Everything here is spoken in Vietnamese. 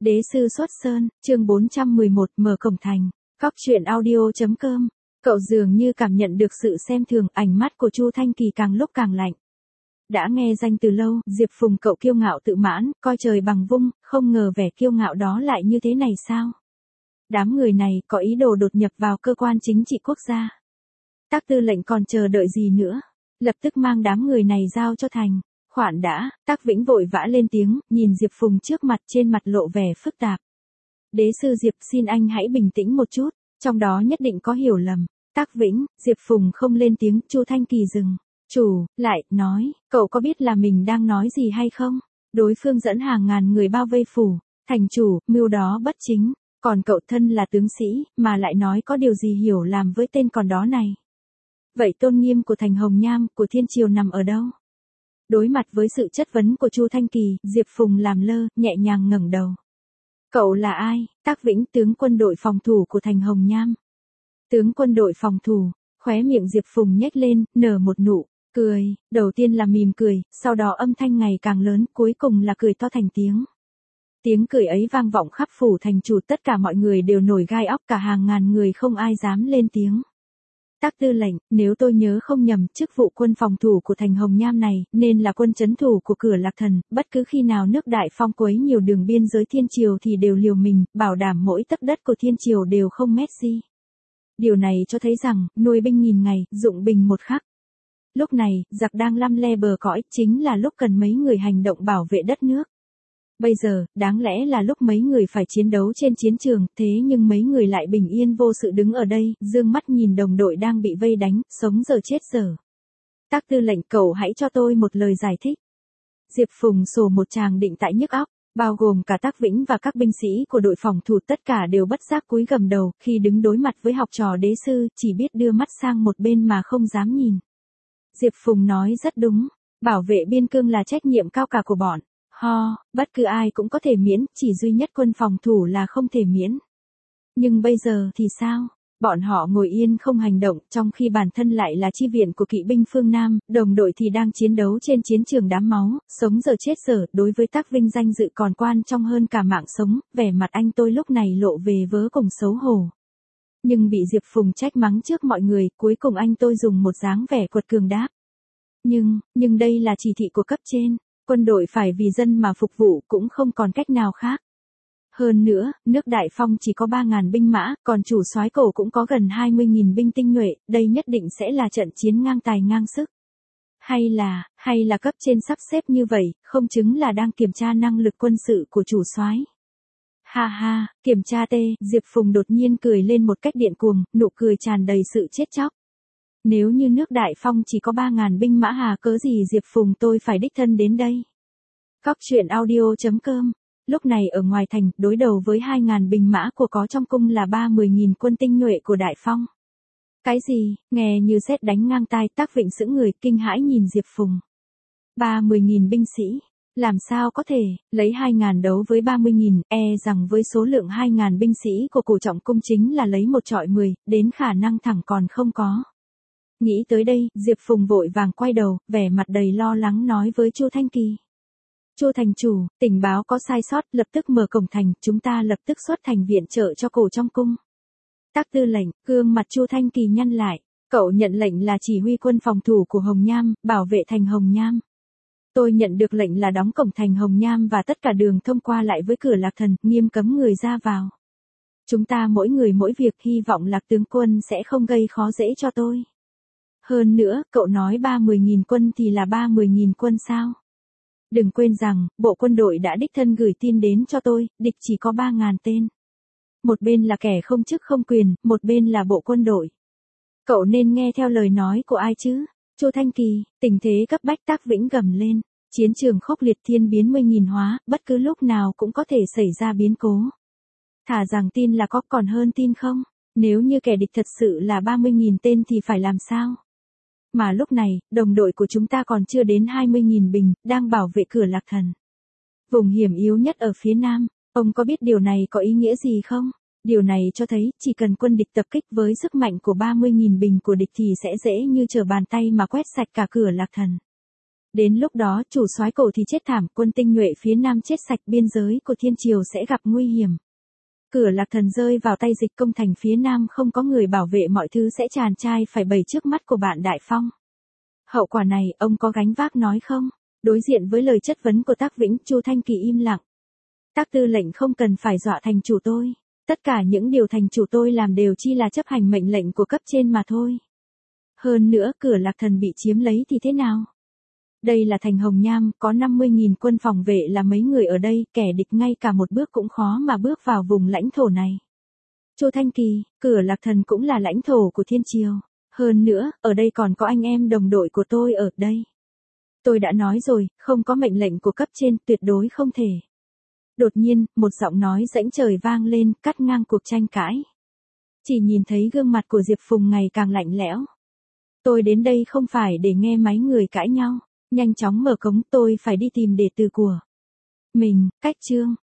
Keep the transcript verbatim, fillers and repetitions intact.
Đế sư xuất sơn, chương bốn trăm mười một mở cổng thành. Cóc truyện audio.com. Cậu dường như cảm nhận được sự xem thường, ánh mắt của Chu Thanh Kỳ càng lúc càng lạnh. Đã nghe danh từ lâu, Diệp Phùng cậu kiêu ngạo tự mãn, coi trời bằng vung, không ngờ vẻ kiêu ngạo đó lại như thế này sao? Đám người này có ý đồ đột nhập vào cơ quan chính trị quốc gia. Tác tư lệnh còn chờ đợi gì nữa? Lập tức mang đám người này giao cho thành. Khoản đã, Tác Vĩnh vội vã lên tiếng, nhìn Diệp Phùng trước mặt, trên mặt lộ vẻ phức tạp. Đế sư Diệp, xin anh hãy bình tĩnh một chút, trong đó nhất định có hiểu lầm. Tác Vĩnh, Diệp Phùng không lên tiếng, Chu Thanh Kỳ dừng. Chủ, lại, nói, cậu có biết là mình đang nói gì hay không? Đối phương dẫn hàng ngàn người bao vây phủ, thành chủ, mưu đó bất chính, còn cậu thân là tướng sĩ, mà lại nói có điều gì hiểu làm với tên còn đó này. Vậy tôn nghiêm của thành Hồng Nham, của Thiên Triều nằm ở đâu? Đối mặt với sự chất vấn của Chu Thanh Kỳ, Diệp Phùng làm lơ, nhẹ nhàng ngẩng đầu. Cậu là ai? Tác Vĩnh, tướng quân đội phòng thủ của thành Hồng Nham. Tướng quân đội phòng thủ, khóe miệng Diệp Phùng nhếch lên, nở một nụ cười, đầu tiên là mỉm cười, sau đó âm thanh ngày càng lớn, cuối cùng là cười to thành tiếng. Tiếng cười ấy vang vọng khắp phủ thành chủ, tất cả mọi người đều nổi gai óc, cả hàng ngàn người không ai dám lên tiếng. Tác tư lệnh, nếu tôi nhớ không nhầm, chức vụ quân phòng thủ của thành Hồng Nham này, nên là quân trấn thủ của cửa Lạc Thần, bất cứ khi nào nước Đại Phong quấy nhiều đường biên giới Thiên Triều thì đều liều mình, bảo đảm mỗi tấc đất của Thiên Triều đều không mét gì. Điều này cho thấy rằng, nuôi binh nghìn ngày, dụng bình một khắc. Lúc này, giặc đang lăm le bờ cõi, chính là lúc cần mấy người hành động bảo vệ đất nước. Bây giờ, đáng lẽ là lúc mấy người phải chiến đấu trên chiến trường, thế nhưng mấy người lại bình yên vô sự đứng ở đây, dương mắt nhìn đồng đội đang bị vây đánh, sống giờ chết giờ. Tác tư lệnh, cậu hãy cho tôi một lời giải thích. Diệp Phùng sổ một tràng định tại nhức óc, bao gồm cả Tác Vĩnh và các binh sĩ của đội phòng thủ, tất cả đều bất giác cúi gầm đầu, khi đứng đối mặt với học trò đế sư, chỉ biết đưa mắt sang một bên mà không dám nhìn. Diệp Phùng nói rất đúng, bảo vệ biên cương là trách nhiệm cao cả của bọn. Ho, bất cứ ai cũng có thể miễn, chỉ duy nhất quân phòng thủ là không thể miễn. Nhưng bây giờ thì sao? Bọn họ ngồi yên không hành động, trong khi bản thân lại là chi viện của kỵ binh phương Nam, đồng đội thì đang chiến đấu trên chiến trường đám máu, sống giờ chết giờ, đối với Tác Vinh danh dự còn quan trọng hơn cả mạng sống, vẻ mặt anh tôi lúc này lộ về vớ cùng xấu hổ. Nhưng bị Diệp Phùng trách mắng trước mọi người, cuối cùng anh tôi dùng một dáng vẻ quật cường đáp. Nhưng, nhưng đây là chỉ thị của cấp trên. Quân đội phải vì dân mà phục vụ, cũng không còn cách nào khác. Hơn nữa, nước Đại Phong chỉ có ba ngàn binh mã, còn chủ soái cổ cũng có gần hai mươi nghìn binh tinh nhuệ, đây nhất định sẽ là trận chiến ngang tài ngang sức. Hay là, hay là cấp trên sắp xếp như vậy, không chứng là đang kiểm tra năng lực quân sự của chủ soái. Ha ha, kiểm tra tê, Diệp Phùng đột nhiên cười lên một cách điên cuồng, nụ cười tràn đầy sự chết chóc. Nếu như nước Đại Phong chỉ có ba ngàn binh mã hà cớ gì Diệp Phùng tôi phải đích thân đến đây. Cóc truyện audio.com. Lúc này ở ngoài thành, đối đầu với hai ngàn binh mã của có trong cung là ba mươi nghìn quân tinh nhuệ của Đại Phong. Cái gì, nghe như sét đánh ngang tai, Tác Vĩnh sững người, kinh hãi nhìn Diệp Phùng. ba mươi nghìn binh sĩ, làm sao có thể, lấy hai ngàn đấu với ba mươi nghìn, e rằng với số lượng hai ngàn binh sĩ của cổ trọng cung chính là lấy một trọi mười, đến khả năng thẳng còn không có. Nghĩ tới đây, Diệp Phùng vội vàng quay đầu, vẻ mặt đầy lo lắng nói với Chu Thanh Kỳ. Chu thành chủ, tình báo có sai sót, lập tức mở cổng thành, chúng ta lập tức xuất thành viện trợ cho cổ trong cung. Tác tư lệnh, gương mặt Chu Thanh Kỳ nhăn lại, cậu nhận lệnh là chỉ huy quân phòng thủ của Hồng Nham, bảo vệ thành Hồng Nham. Tôi nhận được lệnh là đóng cổng thành Hồng Nham và tất cả đường thông qua lại với cửa Lạc Thần, nghiêm cấm người ra vào. Chúng ta mỗi người mỗi việc, hy vọng Lạc tướng quân sẽ không gây khó dễ cho tôi. Hơn nữa, cậu nói ba mươi nghìn quân thì là ba mươi nghìn quân sao? Đừng quên rằng, bộ quân đội đã đích thân gửi tin đến cho tôi, địch chỉ có ba ngàn tên. Một bên là kẻ không chức không quyền, một bên là bộ quân đội. Cậu nên nghe theo lời nói của ai chứ? Chu Thanh Kỳ, tình thế cấp bách, Tác Vĩnh gầm lên. Chiến trường khốc liệt, thiên biến mươi nghìn hóa, bất cứ lúc nào cũng có thể xảy ra biến cố. Thà rằng tin là có còn hơn tin không? Nếu như kẻ địch thật sự là ba mươi nghìn tên thì phải làm sao? Mà lúc này, đồng đội của chúng ta còn chưa đến hai mươi nghìn bình, đang bảo vệ cửa Lạc Thần. Vùng hiểm yếu nhất ở phía nam, ông có biết điều này có ý nghĩa gì không? Điều này cho thấy, chỉ cần quân địch tập kích với sức mạnh của ba mươi nghìn bình của địch thì sẽ dễ như trở bàn tay mà quét sạch cả cửa Lạc Thần. Đến lúc đó chủ soái cổ thì chết thảm, quân tinh nhuệ phía Nam chết sạch, biên giới của Thiên Triều sẽ gặp nguy hiểm. Cửa Lạc Thần rơi vào tay Dịch Công thành phía Nam, không có người bảo vệ, mọi thứ sẽ tràn trai phải bày trước mắt của bạn Đại Phong. Hậu quả này, ông có gánh vác nói không? Đối diện với lời chất vấn của Tác Vĩnh, Chu Thanh Kỳ im lặng. Tác tư lệnh không cần phải dọa thành chủ tôi. Tất cả những điều thành chủ tôi làm đều chỉ là chấp hành mệnh lệnh của cấp trên mà thôi. Hơn nữa, Cửa Lạc Thần bị chiếm lấy thì thế nào? Đây là thành Hồng Nham, có năm mươi nghìn quân phòng vệ là mấy người ở đây, kẻ địch ngay cả một bước cũng khó mà bước vào vùng lãnh thổ này. Chu Thanh Kỳ, Cửa Lạc Thần cũng là lãnh thổ của Thiên Triều. Hơn nữa, ở đây còn có anh em đồng đội của tôi ở đây. Tôi đã nói rồi, không có mệnh lệnh của cấp trên, tuyệt đối không thể. Đột nhiên, một giọng nói rãnh trời vang lên, cắt ngang cuộc tranh cãi. Chỉ nhìn thấy gương mặt của Diệp Phùng ngày càng lạnh lẽo. Tôi đến đây không phải để nghe mấy người cãi nhau. Nhanh chóng mở cống, tôi phải đi tìm đệ tử của mình. Cách chương